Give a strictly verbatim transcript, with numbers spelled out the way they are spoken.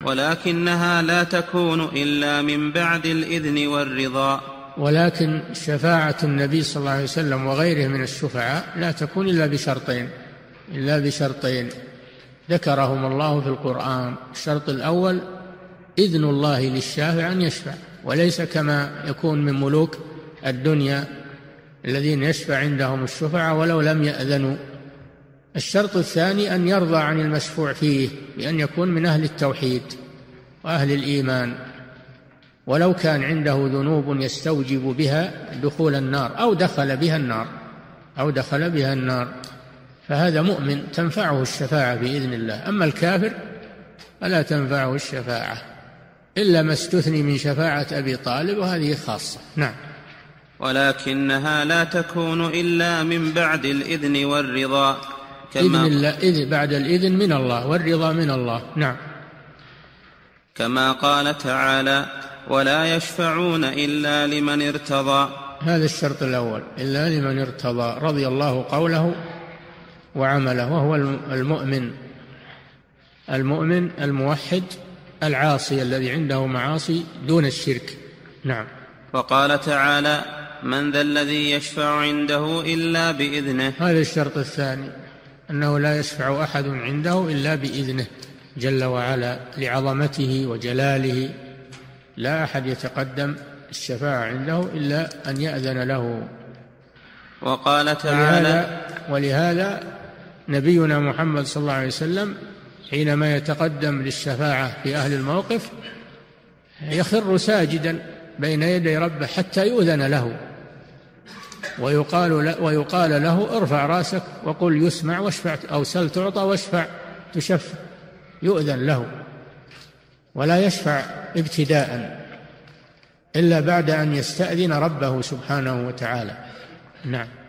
ولكنها لا تكون إلا من بعد الإذن والرضا. ولكن شفاعة النبي صلى الله عليه وسلم وغيره من الشفعاء لا تكون إلا بشرطين إلا بشرطين ذكرهم الله في القرآن. الشرط الأول إذن الله للشافع أن يشفع، وليس كما يكون من ملوك الدنيا الذين يشفع عندهم الشفعاء ولو لم يأذنوا. الشرط الثاني أن يرضى عن المشفوع فيه بأن يكون من أهل التوحيد وأهل الإيمان، ولو كان عنده ذنوب يستوجب بها دخول النار أو دخل بها النار أو دخل بها النار فهذا مؤمن تنفعه الشفاعة بإذن الله. أما الكافر فلا تنفعه الشفاعة إلا ما استثني من شفاعة أبي طالب، وهذه خاصة. نعم. ولكنها لا تكون إلا من بعد الإذن والرضا، إذن الله إذن بعد الإذن من الله والرضا من الله. نعم. كما قال تعالى: ولا يشفعون إلا لمن ارتضى. هذا الشرط الأول، إلا لمن ارتضى، رضي الله قوله وعمله، وهو المؤمن المؤمن الموحد العاصي الذي عنده معاصي دون الشرك. نعم. وقال تعالى: من ذا الذي يشفع عنده إلا بإذنه. هذا الشرط الثاني، أنه لا يشفع أحد عنده إلا بإذنه جل وعلا لعظمته وجلاله، لا أحد يتقدم الشفاعة عنده إلا أن يأذن له. وقال تعالى: ولهذا, ولهذا نبينا محمد صلى الله عليه وسلم حينما يتقدم للشفاعة في أهل الموقف يخر ساجدا بين يدي ربه حتى يؤذن له، ويقال, ويقال له: ارفع راسك وقل يسمع واشفع، أو سل تعطى واشفع تشفع. يؤذن له، ولا يشفع ابتداء إلا بعد أن يستأذن ربه سبحانه وتعالى. نعم.